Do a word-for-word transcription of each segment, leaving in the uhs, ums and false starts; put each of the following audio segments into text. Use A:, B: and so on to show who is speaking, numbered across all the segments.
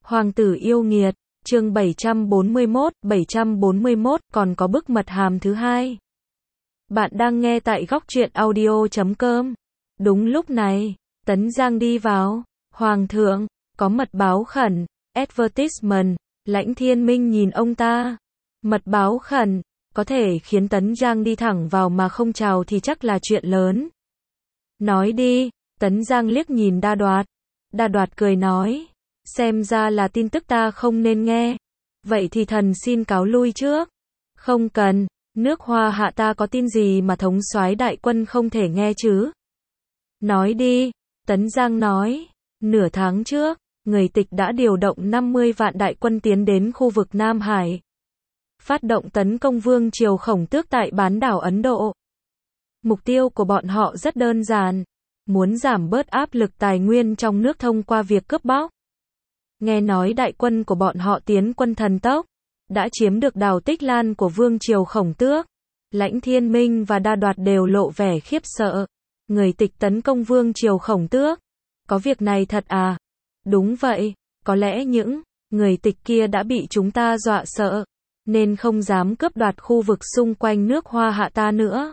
A: Hoàng tử yêu nghiệt, chương bảy trăm bốn mươi mốt, bảy trăm bốn mươi mốt, còn có bức mật hàm thứ hai. Bạn đang nghe tại góc truyện audio chấm com. Đúng lúc này, Tấn Giang đi vào. Hoàng thượng, có mật báo khẩn, advertisement. Lãnh Thiên Minh nhìn ông ta. Mật báo khẩn, có thể khiến Tấn Giang đi thẳng vào mà không chào thì chắc là chuyện lớn. Nói đi, Tấn Giang liếc nhìn Đa Đoạt. Đa Đoạt cười nói, xem ra là tin tức ta không nên nghe. Vậy thì thần xin cáo lui trước. Không cần, nước Hoa Hạ ta có tin gì mà thống soái đại quân không thể nghe chứ? Nói đi, Tấn Giang nói, nửa tháng trước, người Tịch đã điều động năm mươi vạn đại quân tiến đến khu vực Nam Hải. Phát động tấn công vương triều Khổng Tước tại bán đảo Ấn Độ. Mục tiêu của bọn họ rất đơn giản, muốn giảm bớt áp lực tài nguyên trong nước thông qua việc cướp bóc. Nghe nói đại quân của bọn họ tiến quân thần tốc, đã chiếm được đảo Tích Lan của vương triều Khổng Tước. Lãnh Thiên Minh và Đa Đoạt đều lộ vẻ khiếp sợ. Người Tịch tấn công vương triều Khổng Tước. Có việc này thật à? Đúng vậy, có lẽ những người Tịch kia đã bị chúng ta dọa sợ, nên không dám cướp đoạt khu vực xung quanh nước Hoa Hạ ta nữa,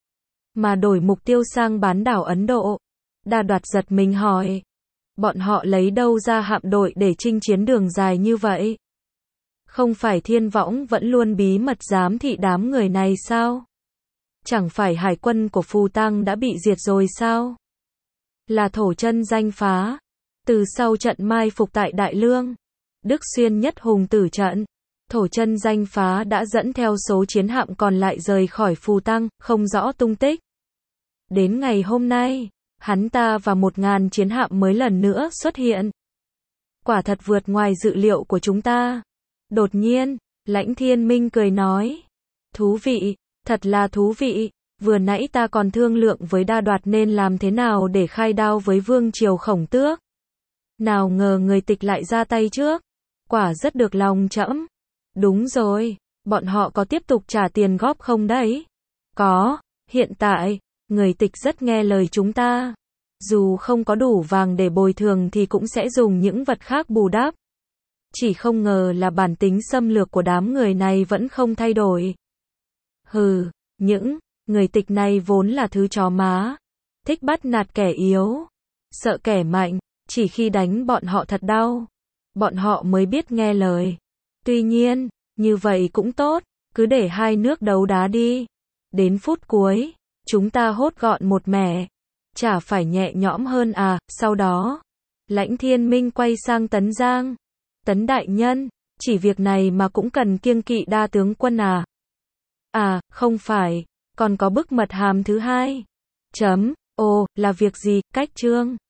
A: mà đổi mục tiêu sang bán đảo Ấn Độ. Đa Đoạt giật mình hỏi, bọn họ lấy đâu ra hạm đội để chinh chiến đường dài như vậy? Không phải Thiên Võng vẫn luôn bí mật giám thị đám người này sao? Chẳng phải hải quân của Phù Tăng đã bị diệt rồi sao? Là thổ chân danh phá. Từ sau trận mai phục tại Đại Lương, Đức Xuyên nhất hùng tử trận, thổ chân danh phá đã dẫn theo số chiến hạm còn lại rời khỏi Phù Tăng, không rõ tung tích. Đến ngày hôm nay, hắn ta và một ngàn chiến hạm mới lần nữa xuất hiện. Quả thật vượt ngoài dự liệu của chúng ta. Đột nhiên, Lãnh Thiên Minh cười nói, thú vị, thật là thú vị, vừa nãy ta còn thương lượng với Đa Đoạt nên làm thế nào để khai đao với vương triều Khổng Tước. Nào ngờ người Tịch lại ra tay trước, quả rất được lòng trẫm. Đúng rồi, bọn họ có tiếp tục trả tiền góp không đấy? Có, hiện tại, người Tịch rất nghe lời chúng ta. Dù không có đủ vàng để bồi thường thì cũng sẽ dùng những vật khác bù đắp. Chỉ không ngờ là bản tính xâm lược của đám người này vẫn không thay đổi. Hừ, những người Tịch này vốn là thứ chó má, thích bắt nạt kẻ yếu, sợ kẻ mạnh, chỉ khi đánh bọn họ thật đau, bọn họ mới biết nghe lời. Tuy nhiên, như vậy cũng tốt, cứ để hai nước đấu đá đi. Đến phút cuối, chúng ta hốt gọn một mẻ, chả phải nhẹ nhõm hơn à? Sau đó, Lãnh Thiên Minh quay sang Tấn Giang. Tấn đại nhân, chỉ việc này mà cũng cần kiêng kỵ Đa tướng quân à? À, không phải, còn có bức mật hàm thứ hai. Chấm, ồ, là việc gì? Cách chương.